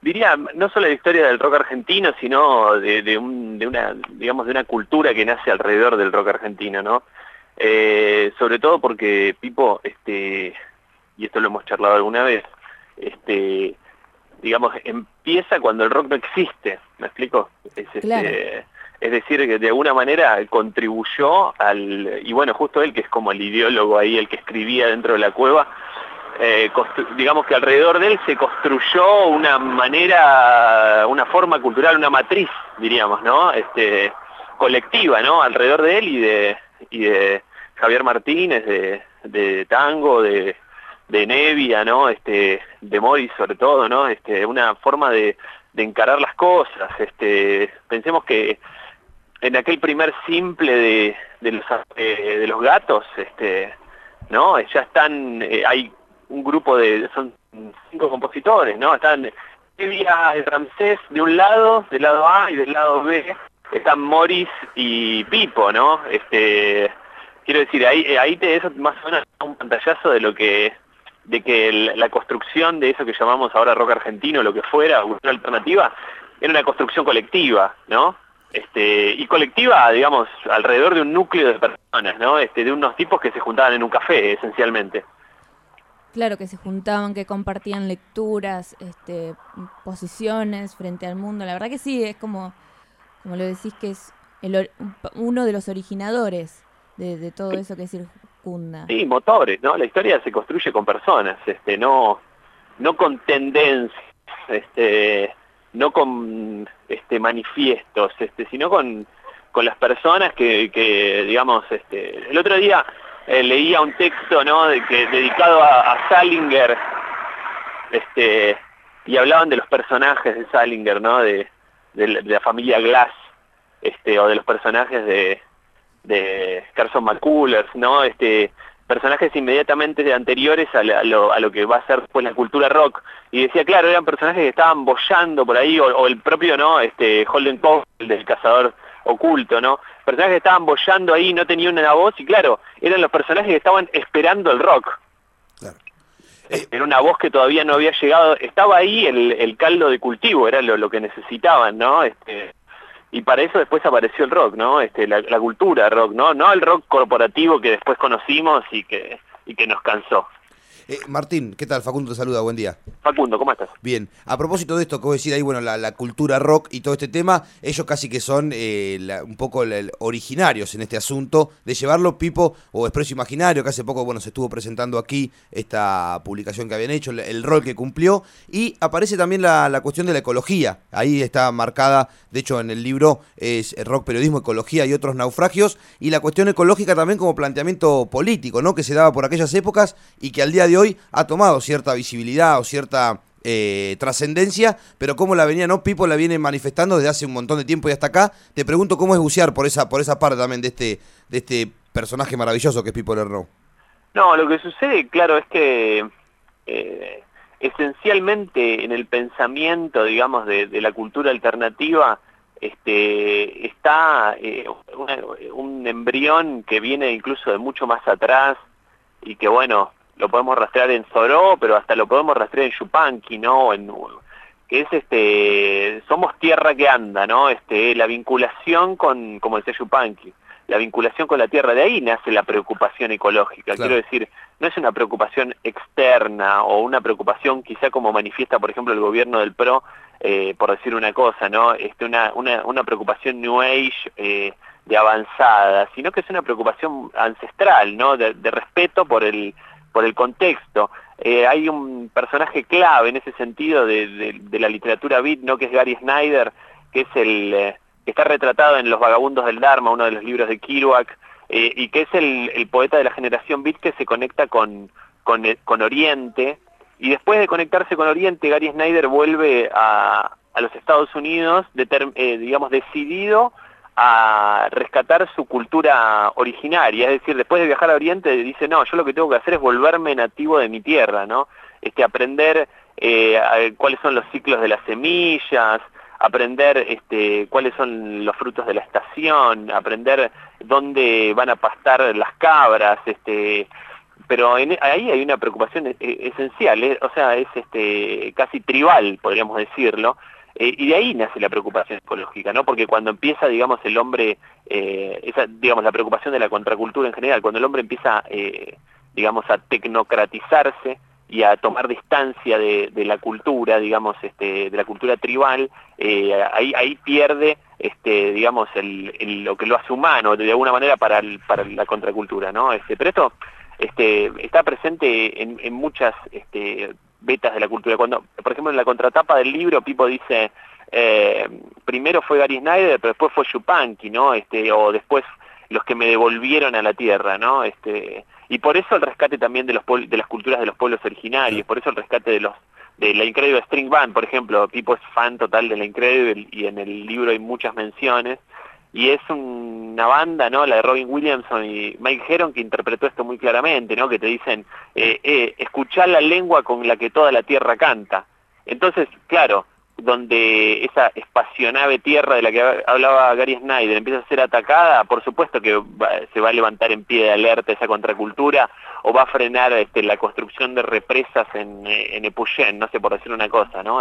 diría, no solo la historia del rock argentino, sino de una, digamos, de una cultura que nace alrededor del rock argentino, ¿no? Sobre todo porque Pipo, y esto lo hemos charlado alguna vez, digamos, empieza cuando el rock no existe, ¿me explico? Claro. Es decir, que de alguna manera contribuyó y bueno, justo él, que es como el ideólogo ahí, el que escribía dentro de la cueva, digamos que alrededor de él se construyó una manera, una forma cultural, una matriz, diríamos, ¿no? Colectiva, ¿no? Alrededor de él y de Javier Martínez, de Tango, de Nevia, ¿no? De Morris sobre todo, ¿no? Una forma de encarar las cosas. Pensemos que en aquel primer simple de los Gatos, ¿no? Ya están, hay un grupo son 5 compositores, ¿no? Están Nevia y Ramsés de un lado, del lado A, y del lado B están Morris y Pipo, ¿no? Quiero decir, ahí eso más o menos da un pantallazo de que la construcción de eso que llamamos ahora rock argentino, lo que fuera, cultura alternativa, era una construcción colectiva, ¿no? Y colectiva, digamos, alrededor de un núcleo de personas, ¿no? De unos tipos que se juntaban en un café, esencialmente. Claro, que se juntaban, que compartían lecturas, posiciones frente al mundo. La verdad que sí, es como lo decís, que es uno de los originadores de todo eso que circunda. Sí, motores, ¿no? La historia se construye con personas, no con tendencias, no con manifiestos, sino con las personas que digamos, el otro día leía un texto, ¿no? Dedicado a Salinger, y hablaban de los personajes de Salinger, ¿no? De la familia Glass, o de los personajes de Carson McCullers, ¿no? Personajes inmediatamente anteriores a lo que va a ser pues la cultura rock. Y decía, claro, eran personajes que estaban boyando por ahí, o el propio, ¿no? Holden Caulfield, del cazador oculto, ¿no? Personajes que estaban boyando ahí, no tenían una voz, y claro, eran los personajes que estaban esperando el rock. Claro. Era una voz que todavía no había llegado, estaba ahí el caldo de cultivo, era lo que necesitaban, ¿no? Y para eso después apareció el rock, ¿no? La cultura rock, ¿no? No el rock corporativo que después conocimos y que nos cansó. Martín, ¿qué tal? Facundo te saluda, buen día. Facundo, ¿cómo estás? Bien, a propósito de esto que vos decís ahí, bueno, la cultura rock y todo este tema, ellos casi que son un poco originarios en este asunto de llevarlo, Pipo, o Expreso Imaginario, que hace poco, bueno, se estuvo presentando aquí esta publicación que habían hecho, el rol que cumplió, y aparece también la cuestión de la ecología, ahí está marcada, de hecho en el libro es rock, periodismo, ecología y otros naufragios, y la cuestión ecológica también como planteamiento político, ¿no? Que se daba por aquellas épocas y que al día de hoy ha tomado cierta visibilidad o cierta trascendencia, pero cómo la venía, ¿no? Pipo la viene manifestando desde hace un montón de tiempo y hasta acá. Te pregunto cómo es bucear por esa parte también de este personaje maravilloso que es Pipo Lernoux. No, lo que sucede, claro, es que esencialmente en el pensamiento, digamos, de la cultura alternativa, está un embrión que viene incluso de mucho más atrás y que, bueno, lo podemos rastrear en Zoró, pero hasta lo podemos rastrear en Yupanqui, ¿no? Que es somos tierra que anda, ¿no? La vinculación como decía Yupanqui, la vinculación con la tierra, de ahí nace la preocupación ecológica. Claro. Quiero decir, no es una preocupación externa o una preocupación quizá como manifiesta, por ejemplo, el gobierno del PRO, por decir una cosa, ¿no? Una preocupación New Age, de avanzada, sino que es una preocupación ancestral, ¿no? De respeto por el contexto. Hay un personaje clave en ese sentido de la literatura beat, ¿no? Que es Gary Snyder, que es que está retratado en Los Vagabundos del Dharma, uno de los libros de Kerouac, y que es el poeta de la generación beat que se conecta con Oriente, y después de conectarse con Oriente, Gary Snyder vuelve a los Estados Unidos, digamos, decidido a rescatar su cultura originaria. Es decir, después de viajar a Oriente dice, no, yo lo que tengo que hacer es volverme nativo de mi tierra, ¿no? Aprender cuáles son los ciclos de las semillas, aprender cuáles son los frutos de la estación, aprender dónde van a pastar las cabras, pero ahí hay una preocupación esencial, o sea, es casi tribal, podríamos decirlo, y de ahí nace la preocupación ecológica, ¿no? Porque cuando empieza, digamos, el hombre, digamos, la preocupación de la contracultura en general, cuando el hombre empieza, digamos, a tecnocratizarse y a tomar distancia de la cultura, digamos, de la cultura tribal, ahí pierde, digamos, lo que lo hace humano, de alguna manera, para la contracultura, ¿no? Pero esto está presente en muchas vetas de la cultura. Cuando, por ejemplo, en la contratapa del libro, Pipo dice, primero fue Gary Snyder, pero después fue Yupanqui, ¿no? O después los que me devolvieron a la tierra, ¿no? Y por eso el rescate también de las culturas de los pueblos originarios, por eso el rescate de la Incredible String Band, por ejemplo. Pipo es fan total de la Incredible y en el libro hay muchas menciones, y es una banda, ¿no? La de Robin Williamson y Mike Heron, que interpretó esto muy claramente, ¿no? Que te dicen, escuchá la lengua con la que toda la tierra canta. Entonces, claro, donde esa espacionave tierra de la que hablaba Gary Snyder empieza a ser atacada, por supuesto que se va a levantar en pie de alerta esa contracultura, o va a frenar la construcción de represas en Epuyén, no sé, por decir una cosa, ¿no?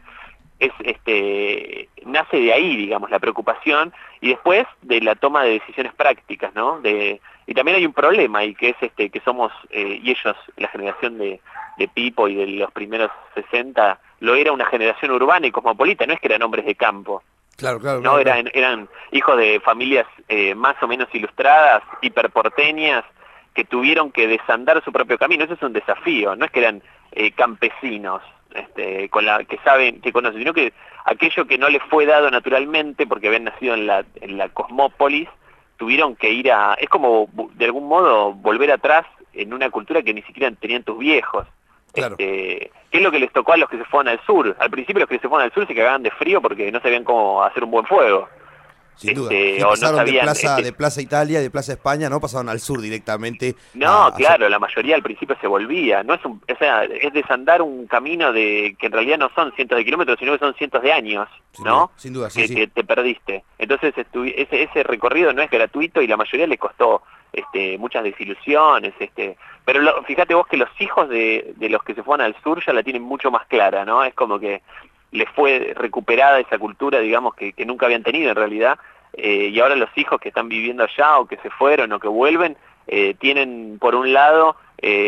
Nace de ahí, digamos, la preocupación, y después de la toma de decisiones prácticas, ¿no? Y también hay un problema, y que es que somos, y ellos, la generación de Pipo y de los primeros 60, lo era una generación urbana y cosmopolita, no es que eran hombres de campo. Claro, claro. No, claro. eran hijos de familias más o menos ilustradas, hiperporteñas, que tuvieron que desandar su propio camino. Eso es un desafío, no es que eran campesinos, que saben, que conocen, sino que aquello que no les fue dado naturalmente, porque habían nacido en la cosmópolis, tuvieron que ir es como, de algún modo, volver atrás en una cultura que ni siquiera tenían tus viejos. Claro. ¿Qué es lo que les tocó a los que se fueron al sur? Al principio los que se fueron al sur se cagaban de frío porque no sabían cómo hacer un buen fuego. Sin duda. Sí, O pasaron no sabían, de Plaza Italia, de Plaza España, ¿no? Pasaron al sur directamente. No, claro, la mayoría al principio se volvía. No es o sea, es desandar un camino que en realidad no son cientos de kilómetros, sino que son cientos de años, ¿no? Sin duda, sí, que te perdiste. Entonces ese recorrido no es gratuito y la mayoría les costó muchas desilusiones. Pero fíjate vos que los hijos de los que se fueron al sur ya la tienen mucho más clara, ¿no? Es como que les fue recuperada esa cultura, digamos, que nunca habían tenido en realidad, y ahora los hijos que están viviendo allá, o que se fueron, o que vuelven, tienen por un lado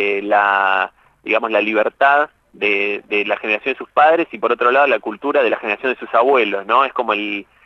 digamos, la libertad de la generación de sus padres, y por otro lado la cultura de la generación de sus abuelos, ¿no? Es como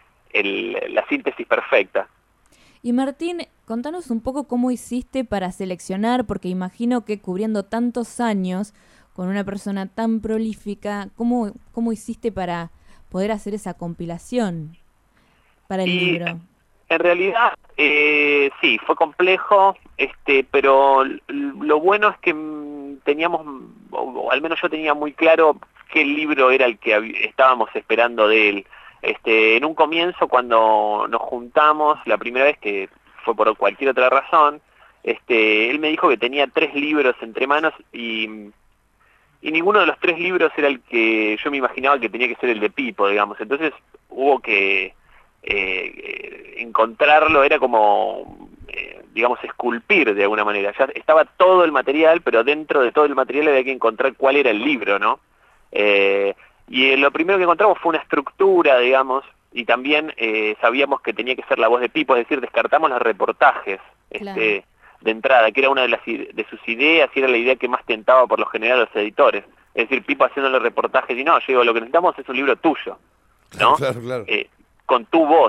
la síntesis perfecta. Y Martín, contanos un poco cómo hiciste para seleccionar, porque imagino que cubriendo tantos años con una persona tan prolífica, ¿cómo hiciste para poder hacer esa compilación para el libro? En realidad, sí, fue complejo, pero lo bueno es que teníamos, o al menos yo tenía muy claro qué libro era el que estábamos esperando de él. En un comienzo, cuando nos juntamos, la primera vez, que fue por cualquier otra razón, él me dijo que tenía 3 libros entre manos, y ninguno de los 3 libros era el que yo me imaginaba que tenía que ser el de Pipo, digamos. Entonces hubo que encontrarlo, era como, digamos, esculpir de alguna manera. Ya estaba todo el material, pero dentro de todo el material había que encontrar cuál era el libro, ¿no? Y lo primero que encontramos fue una estructura, digamos, y también sabíamos que tenía que ser la voz de Pipo, es decir, descartamos los reportajes, Claro. de entrada, que era una de sus ideas, y era la idea que más tentaba por lo general a los editores. Es decir, Pipo haciéndole reportajes, y no, yo digo, lo que necesitamos es un libro tuyo, ¿no? Claro. Con tu voz,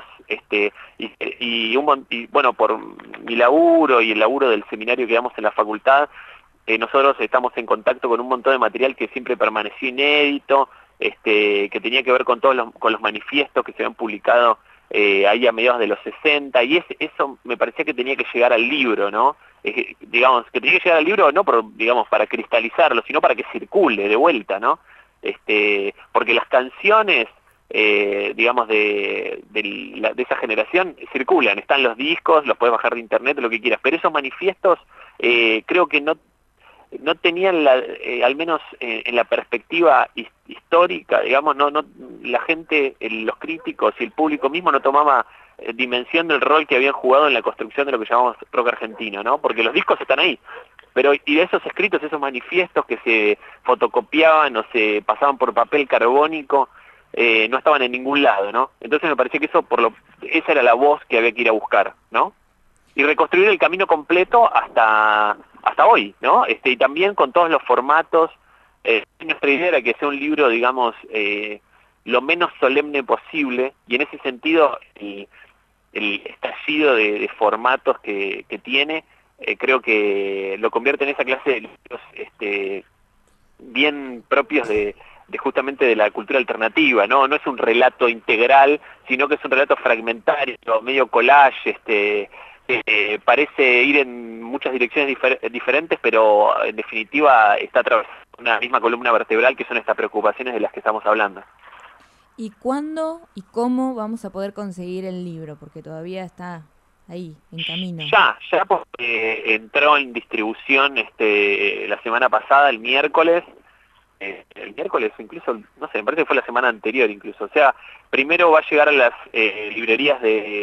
y bueno, por mi laburo y el laburo del seminario que damos en la facultad, nosotros estamos en contacto con un montón de material que siempre permaneció inédito, que tenía que ver con con los manifiestos que se habían publicado ahí a mediados de los 60, y eso me parecía que tenía que llegar al libro, ¿no? Digamos, que tenía que llegar al libro no digamos, para cristalizarlo, sino para que circule de vuelta, ¿no? Porque las canciones, digamos, de esa generación circulan, están los discos, los puedes bajar de internet, lo que quieras, pero esos manifiestos creo que no tenían, al menos en la perspectiva histórica, digamos, la gente, los críticos y el público mismo no tomaba dimensión del rol que habían jugado en la construcción de lo que llamamos rock argentino, ¿no? Porque los discos están ahí, pero y esos escritos, esos manifiestos que se fotocopiaban o se pasaban por papel carbónico, no estaban en ningún lado, ¿no? Entonces me parecía que esa era la voz que había que ir a buscar, ¿no? Y reconstruir el camino completo hasta hoy, ¿no? Y también con todos los formatos. Nuestra idea era que sea un libro, digamos, lo menos solemne posible, y en ese sentido el estallido de formatos que tiene, creo que lo convierte en esa clase de libros bien propios de justamente de la cultura alternativa, ¿no? No es un relato integral, sino que es un relato fragmentario, medio collage, parece ir en muchas direcciones diferentes, pero en definitiva está atravesando una misma columna vertebral, que son estas preocupaciones de las que estamos hablando. ¿Y cuándo y cómo vamos a poder conseguir el libro? Porque todavía está ahí, en camino. Ya porque entró en distribución la semana pasada, el miércoles incluso, no sé, me parece que fue la semana anterior incluso. O sea, primero va a llegar a las librerías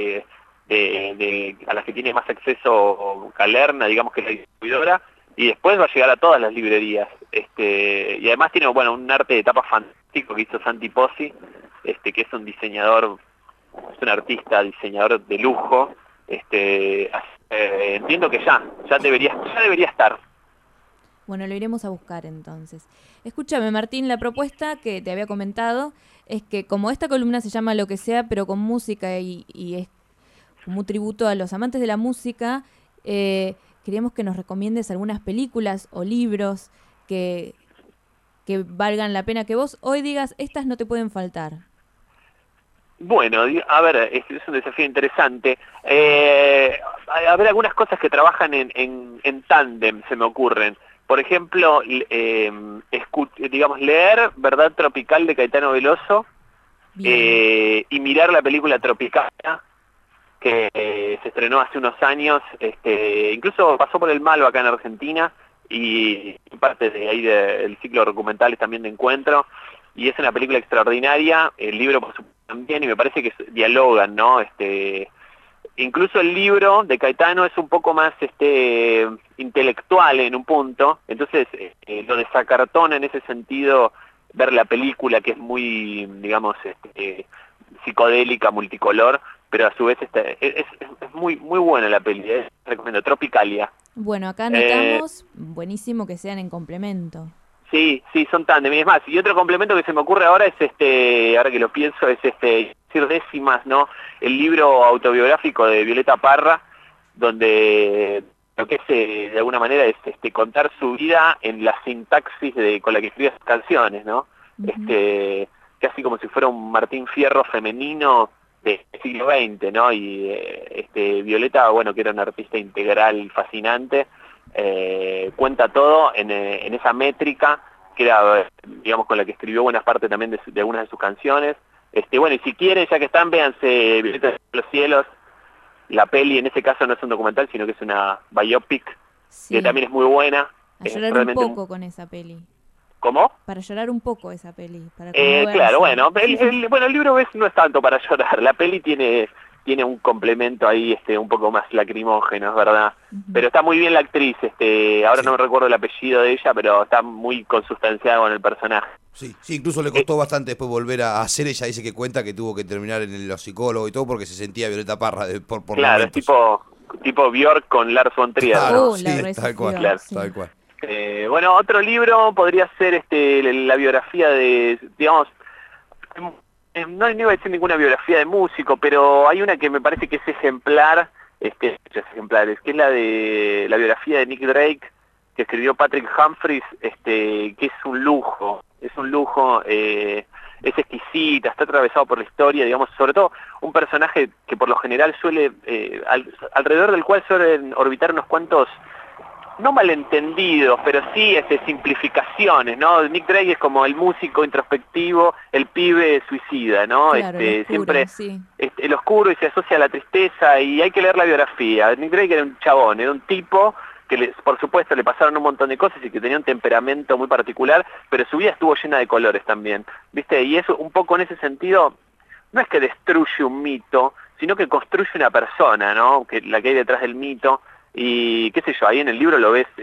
a las que tiene más acceso Calerna, digamos que es la distribuidora, y después va a llegar a todas las librerías. Y además tiene, bueno, un arte de tapa fantástico que hizo Santi Pozzi, que es un diseñador, es un artista, diseñador de lujo. Entiendo que ya debería estar. Bueno, lo iremos a buscar entonces. Escúchame, Martín, la propuesta que te había comentado es que como esta columna se llama Lo que sea, pero con música y es como un tributo a los amantes de la música, queríamos que nos recomiendes algunas películas o libros que valgan la pena, que vos hoy digas, estas no te pueden faltar. Bueno, a ver, es un desafío interesante. A ver, algunas cosas que trabajan en tándem se me ocurren. Por ejemplo, digamos, leer Verdad Tropical de Caetano Veloso, y mirar la película Tropicalia, que se estrenó hace unos años, incluso pasó por el Malo acá en Argentina, y parte de ahí del ciclo documental también de Encuentro, y es una película extraordinaria, el libro por supuesto también, y me parece que dialogan, ¿no? Incluso el libro de Caetano es un poco más intelectual en un punto, entonces lo desacartona en ese sentido ver la película, que es muy, digamos, psicodélica, multicolor, pero a su vez es muy muy buena la peli, recomiendo, Tropicalia. Bueno, acá anotamos, buenísimo que sean en complemento. Sí, son tándem, y es más, y otro complemento que se me ocurre ahora es ahora que lo pienso, es decir décimas, ¿no? El libro autobiográfico de Violeta Parra, donde lo que es de alguna manera es contar su vida en la sintaxis con la que escribe sus canciones, ¿no? Uh-huh. Casi como si fuera un Martín Fierro femenino del siglo XX, ¿no? Y Violeta, bueno, que era una artista integral fascinante, cuenta todo en esa métrica que era, digamos, con la que escribió buenas partes también de algunas de sus canciones. Bueno, y si quieren, ya que están, véanse Violeta de los cielos, la peli. En ese caso no es un documental, sino que es una biopic, sí, que también es muy buena. A llorar un poco con esa peli. ¿Cómo? Para llorar un poco esa peli. Claro, bueno, el libro no es tanto para llorar. La peli tiene un complemento ahí un poco más lacrimógeno, es verdad. Uh-huh. Pero está muy bien la actriz, ahora no me recuerdo el apellido de ella, pero está muy consustanciada con el personaje. Sí, incluso le costó bastante después volver a hacer. Ella dice que cuenta que tuvo que terminar en los psicólogos y todo porque se sentía Violeta Parra por claro, momentos. tipo Björk con Lars von Trier. Claro, sí, tal cual, claro. Tal cual. Bueno, otro libro podría ser la biografía de, digamos, no iba a decir ninguna biografía de músico, pero hay una que me parece que es ejemplar, ejemplares, que es la de la biografía de Nick Drake, que escribió Patrick Humphries, que es un lujo, es exquisita, está atravesado por la historia, digamos, sobre todo un personaje que por lo general suele, alrededor del cual suelen orbitar unos cuantos, no malentendidos, pero sí simplificaciones, ¿no? Nick Drake es como el músico introspectivo, el pibe suicida, ¿no? Claro, el oscuro, siempre sí. El oscuro, y se asocia a la tristeza, y hay que leer la biografía. Nick Drake era un chabón, era un tipo que por supuesto le pasaron un montón de cosas y que tenía un temperamento muy particular, pero su vida estuvo llena de colores también, ¿viste? Y eso un poco en ese sentido no es que destruye un mito, sino que construye una persona, ¿no? La que hay detrás del mito. y qué sé yo, ahí en el libro lo ves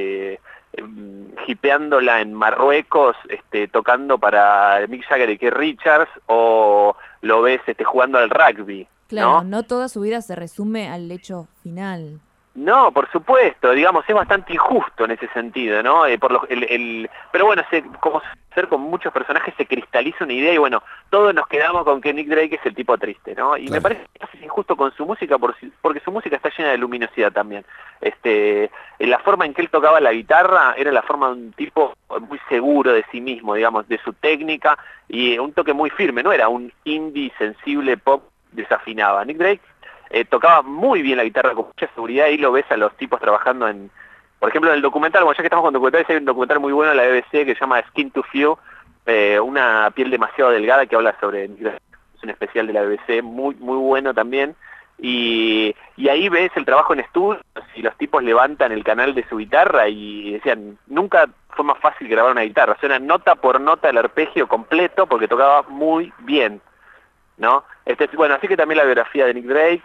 hipeándola en Marruecos, tocando para Mick Jagger y Keith Richards, o lo ves jugando al rugby, Claro, ¿no? no toda su vida se resume al hecho final. No, por supuesto, digamos, es bastante injusto en ese sentido, ¿no? Pero bueno, como ser con muchos personajes se cristaliza una idea y bueno, todos nos quedamos con que Nick Drake es el tipo triste, ¿no? Y me Claro. parece que es injusto con su música porque su música está llena de luminosidad también. La forma en que él tocaba la guitarra era la forma de un tipo muy seguro de sí mismo, digamos, de su técnica y un toque muy firme, no era un indie sensible pop desafinaba. Nick Drake tocaba muy bien la guitarra con mucha seguridad, y lo ves a los tipos trabajando por ejemplo, en el documental, bueno, ya que estamos con documentales, hay un documental muy bueno de la BBC que se llama Skin to Feel, una piel demasiado delgada, que habla sobre, es un especial de la BBC, muy muy bueno también, y ahí ves el trabajo en estudio, y los tipos levantan el canal de su guitarra y decían, nunca fue más fácil grabar una guitarra, suena nota por nota el arpegio completo porque tocaba muy bien, ¿no? Bueno, así que también la biografía de Nick Drake,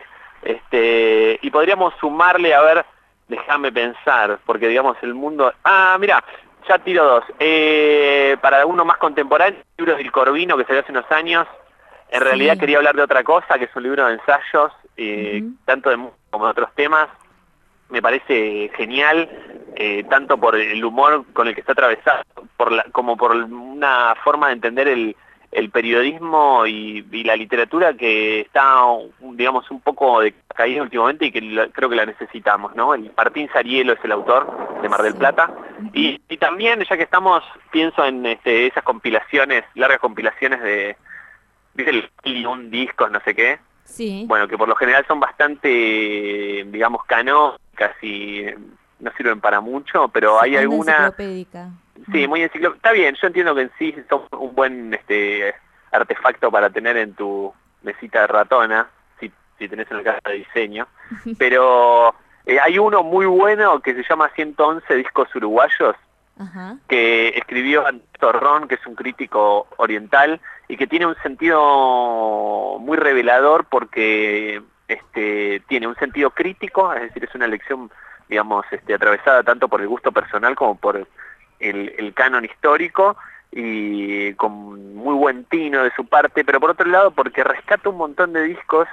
y podríamos sumarle, a ver, déjame pensar, porque digamos el mundo... Ah, mira, ya tiro dos. Para uno más contemporáneo, el libro del Corvino que salió hace unos años, en realidad Sí. quería hablar de otra cosa, que es un libro de ensayos, Ujú. tanto de como de otros temas. Me parece genial, tanto por el humor con el que está atravesado, como por una forma de entender el periodismo y la literatura que está, digamos, un poco decaída últimamente y que creo que la necesitamos, ¿no? Martín Sarielo es el autor de Mar del Sí. Plata. Ujú. Y también, ya que estamos, pienso en esas compilaciones, largas compilaciones de, ¿viste? Un discos, no sé qué. Sí. Bueno, que por lo general son bastante, digamos, canónicas y no sirven para mucho, pero Sí, hay onda alguna... enciclopédica. Sí, muy enciclopédica. Está bien, yo entiendo que en sí son un buen artefacto para tener en tu mesita de ratona, si tenés una casa de diseño, pero hay uno muy bueno que se llama 111 discos uruguayos, Ajá. que escribió Antonio Ron, que es un crítico oriental, y que tiene un sentido muy revelador porque tiene un sentido crítico, es decir, es una lección, digamos, atravesada tanto por el gusto personal como por el canon histórico, y con muy buen tino de su parte, pero por otro lado porque rescata un montón de discos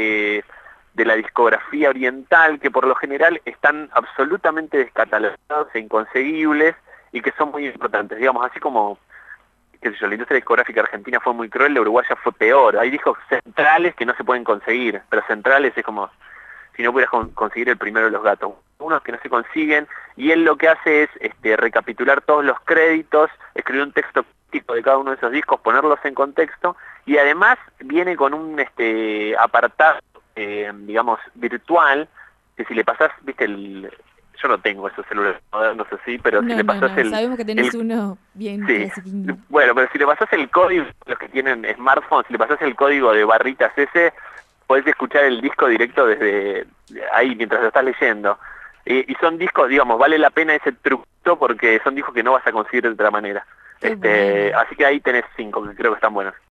de la discografía oriental que por lo general están absolutamente descatalogados e inconseguibles y que son muy importantes, digamos, así como, qué sé yo, la industria discográfica argentina fue muy cruel, la uruguaya fue peor. Hay discos centrales que no se pueden conseguir, pero centrales es como si no pudieras conseguir el primero de los gatos. Unos que no se consiguen, y él lo que hace es recapitular todos los créditos, escribir un texto crítico de cada uno de esos discos, ponerlos en contexto, y además viene con un apartado, digamos, virtual, que si le pasás, viste, yo no tengo esos celulares modernos así, pero si No, le no, pasás no. Sabemos que tenés el uno bien sí, clasiquín. bueno, pero si le pasás el código, los que tienen smartphones, si le pasás el código de barritas ese, podés escuchar el disco directo desde ahí mientras lo estás leyendo. Y son discos, digamos, vale la pena ese truco porque son discos que no vas a conseguir de otra manera. Qué bueno. Así que ahí tenés 5 que creo que están buenos.